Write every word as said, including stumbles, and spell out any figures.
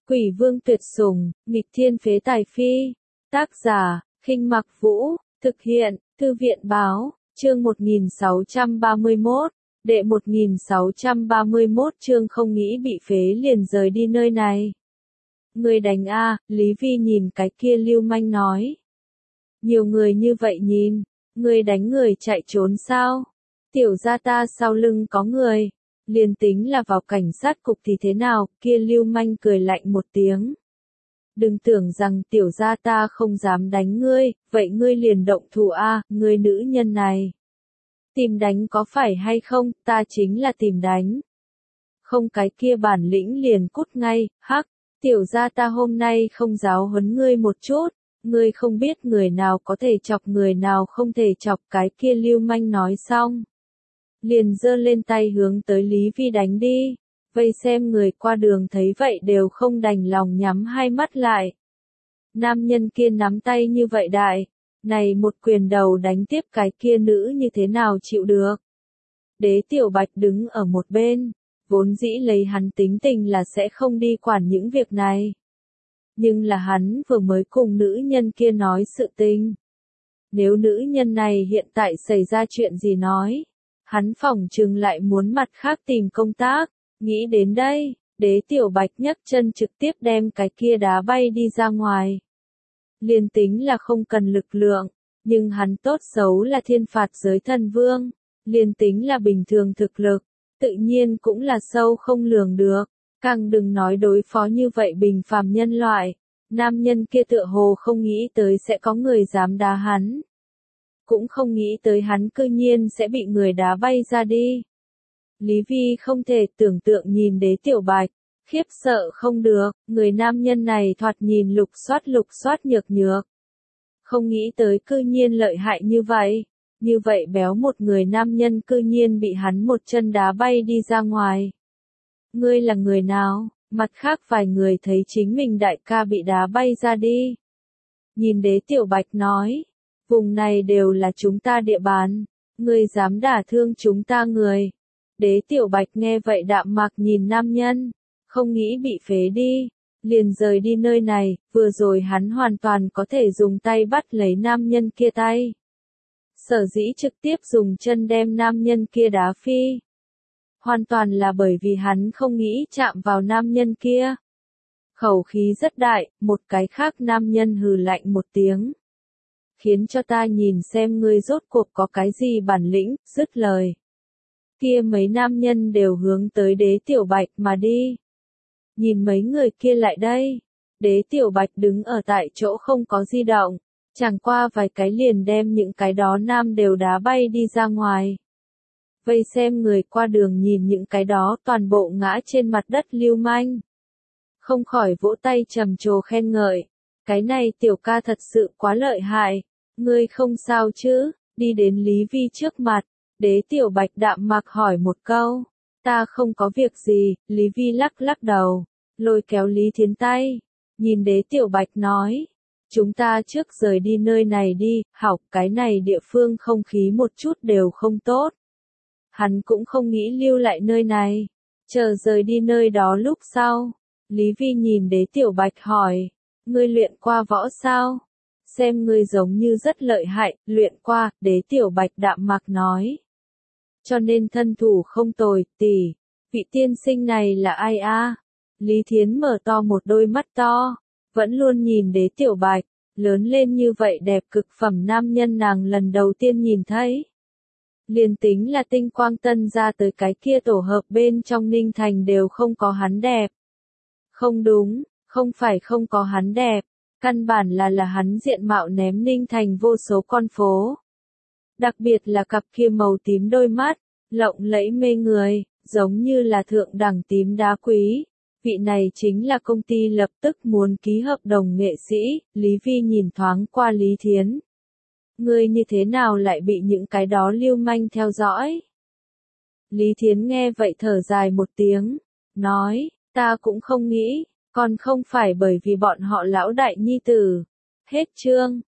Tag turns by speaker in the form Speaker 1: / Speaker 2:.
Speaker 1: Quỷ vương tuyệt sủng, nghịch thiên phế tài phi. Tác giả, Khinh Mặc Vũ, thực hiện, Thư viện báo, chương một nghìn sáu trăm ba mươi mốt, đệ một nghìn sáu trăm ba mươi mốt chương không nghĩ bị phế liền rời đi nơi này. Người đánh a, Lý Vi nhìn cái kia lưu manh nói. Nhiều người như vậy nhìn, người đánh người chạy trốn sao? Tiểu gia ta sau lưng có người. Liền tính là vào cảnh sát cục thì thế nào, kia lưu manh cười lạnh một tiếng. Đừng tưởng rằng tiểu gia ta không dám đánh ngươi, vậy ngươi liền động thủ a, ngươi nữ nhân này. Tìm đánh có phải hay không, ta chính là tìm đánh. Không cái kia bản lĩnh liền cút ngay, hắc, tiểu gia ta hôm nay không giáo huấn ngươi một chút, ngươi không biết người nào có thể chọc người nào không thể chọc, cái kia lưu manh nói xong. Liền giơ lên tay hướng tới Lý Vi đánh đi, vây xem người qua đường thấy vậy đều không đành lòng nhắm hai mắt lại. Nam nhân kia nắm tay như vậy đại, này một quyền đầu đánh tiếp cái kia nữ như thế nào chịu được. Đế Tiểu Bạch đứng ở một bên, vốn dĩ lấy hắn tính tình là sẽ không đi quản những việc này. Nhưng là hắn vừa mới cùng nữ nhân kia nói sự tình. Nếu nữ nhân này hiện tại xảy ra chuyện gì nói, hắn phỏng chừng lại muốn mặt khác tìm công tác, nghĩ đến đây, Đế Tiểu Bạch nhấc chân trực tiếp đem cái kia đá bay đi ra ngoài. Liên tính là không cần lực lượng, nhưng hắn tốt xấu là thiên phạt giới thần vương, liên tính là bình thường thực lực, tự nhiên cũng là sâu không lường được, càng đừng nói đối phó như vậy bình phàm nhân loại. Nam nhân kia tựa hồ không nghĩ tới sẽ có người dám đá hắn. Cũng không nghĩ tới hắn cư nhiên sẽ bị người đá bay ra đi. Lý Vi không thể tưởng tượng nhìn Đế Tiểu Bạch, khiếp sợ không được, người nam nhân này thoạt nhìn lục soát lục soát nhược nhược. Không nghĩ tới cư nhiên lợi hại như vậy, như vậy béo một người nam nhân cư nhiên bị hắn một chân đá bay đi ra ngoài. Ngươi là người nào? Mặt khác vài người thấy chính mình đại ca bị đá bay ra đi. Nhìn Đế Tiểu Bạch nói. Vùng này đều là chúng ta địa bàn, ngươi dám đả thương chúng ta người. Đế Tiểu Bạch nghe vậy đạm mạc nhìn nam nhân, không nghĩ bị phế đi, liền rời đi nơi này, vừa rồi hắn hoàn toàn có thể dùng tay bắt lấy nam nhân kia tay. Sở dĩ trực tiếp dùng chân đem nam nhân kia đá phi. Hoàn toàn là bởi vì hắn không nghĩ chạm vào nam nhân kia. Khẩu khí rất đại, một cái khác nam nhân hừ lạnh một tiếng. Khiến cho ta nhìn xem ngươi rốt cuộc có cái gì bản lĩnh, dứt lời. Kia mấy nam nhân đều hướng tới Đế Tiểu Bạch mà đi. Nhìn mấy người kia lại đây. Đế Tiểu Bạch đứng ở tại chỗ không có di động, chẳng qua vài cái liền đem những cái đó nam đều đá bay đi ra ngoài. Vây xem người qua đường nhìn những cái đó toàn bộ ngã trên mặt đất lưu manh. Không khỏi vỗ tay trầm trồ khen ngợi. Cái này tiểu ca thật sự quá lợi hại, ngươi không sao chứ, đi đến Lý Vi trước mặt, Đế Tiểu Bạch đạm mạc hỏi một câu, ta không có việc gì, Lý Vi lắc lắc đầu, lôi kéo Lý Thiến tay, nhìn Đế Tiểu Bạch nói, chúng ta trước rời đi nơi này đi, học cái này địa phương không khí một chút đều không tốt. Hắn cũng không nghĩ lưu lại nơi này, chờ rời đi nơi đó lúc sau, Lý Vi nhìn Đế Tiểu Bạch hỏi. Ngươi luyện qua võ sao? Xem ngươi giống như rất lợi hại, luyện qua, Đế Tiểu Bạch đạm mạc nói. Cho nên thân thủ không tồi, tỷ, vị tiên sinh này là ai a? Lý Thiến mở to một đôi mắt to, vẫn luôn nhìn Đế Tiểu Bạch, lớn lên như vậy đẹp cực phẩm nam nhân nàng lần đầu tiên nhìn thấy. Liền tính là tinh quang tân ra tới cái kia tổ hợp bên trong Ninh Thành đều không có hắn đẹp. Không đúng. Không phải không có hắn đẹp, căn bản là là hắn diện mạo ném Ninh Thành vô số con phố. Đặc biệt là cặp kia màu tím đôi mắt, lộng lẫy mê người, giống như là thượng đẳng tím đá quý. Vị này chính là công ty lập tức muốn ký hợp đồng nghệ sĩ, Lý Vi nhìn thoáng qua Lý Thiến. Ngươi như thế nào lại bị những cái đó lưu manh theo dõi? Lý Thiến nghe vậy thở dài một tiếng, nói, ta cũng không nghĩ. Còn không phải bởi vì bọn họ lão đại nhi tử. Hết chương.